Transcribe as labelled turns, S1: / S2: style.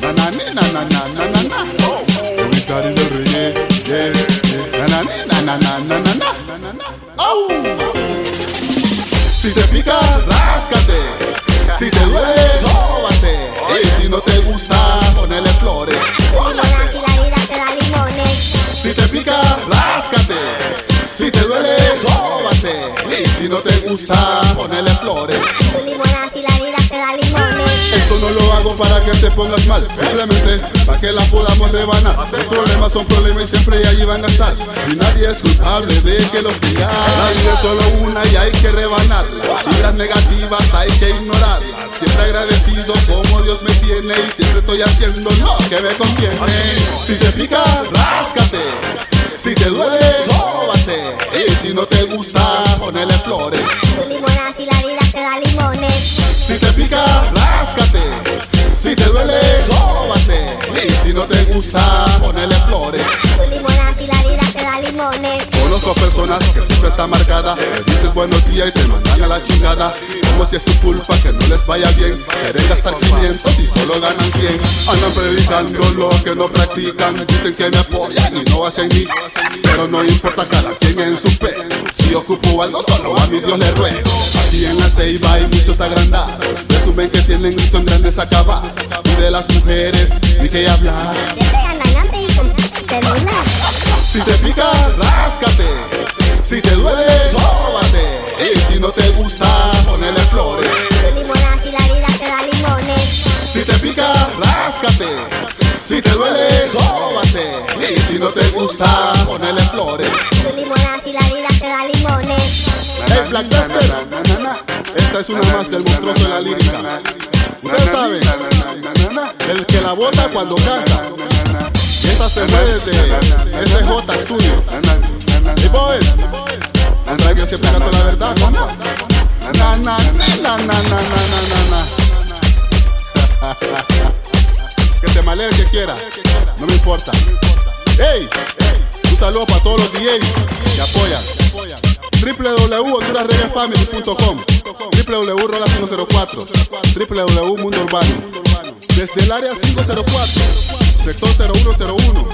S1: na na na na na na na na. Everybody del reggae, yeah, yeah. Na na na na na na na na. Oh. Si te pica, ráscate. Si te duele, sóbate. Y si no te gusta, ponele flores.
S2: Limonas y la vida te da limones.
S1: Si te pica, ráscate. Si te duele, sóbate. Y si no te gusta, ponele flores.
S2: Limonas y la vida te da limones.
S1: Esto no lo hago para que te pongas mal, simplemente para que la podamos rebanar. Los problemas son problemas y siempre allí van a estar. Y nadie es culpable de que los tengas. La vida es solo una y hay que rebanarla. Vibras negativas hay que ignorarlas. Siempre agradecido como Dios me tiene y siempre estoy haciendo lo que me conviene. Si te pica, ráscate. Si te duele, sóbate. Y si no te gusta, ponele flores.
S2: Limonas y la vida te da limones.
S1: Si te pica, ráscate. Si te duele, sóbate. Y si no te gusta, ponele flores.
S2: Limonas y la vida te da limones.
S1: Conozco personas que siempre están marcadas. Le dices buenos días y te mandan a la chingada. Como si es tu culpa que no les vaya bien. Quieren gastar 500 y solo ganan 100. Andan predicando lo que no practican. Dicen que me apoyan y no hacen ni. Pero no importa cada quien en su pe. Si ocupo algo solo a mi Dios le ruego. Aquí en la Ceiba hay muchos agrandados. Presumen que tienen y son grandes acabados. Y de las mujeres ni que hablar.
S2: Siempre andan hambre y con celular.
S1: Si te pica, ráscate. Si te duele, sóbate. Y si no te gusta, ponele flores.
S2: Limonas y la vida te da limones.
S1: Si te pica, ráscate. Si te duele, sóbate. Y si no te gusta, ponele flores.
S2: Limonas y la vida te da limones.
S1: Hey, Black Duster. Esta es una más del monstruoso de la lírica. Ustedes saben, el que la bota cuando canta. Y esta se mueve de SJ Studio. Hey boys, yo siempre canto la verdad, compa. Na na na na na na na na. Que se malee el que quiera, no me importa. Hey, un saludo para todos los DJs que apoyan. www.hondurasreggaefamily.com, www.rola504, www.Mundo Urbano. Desde el área 504, sector 0101,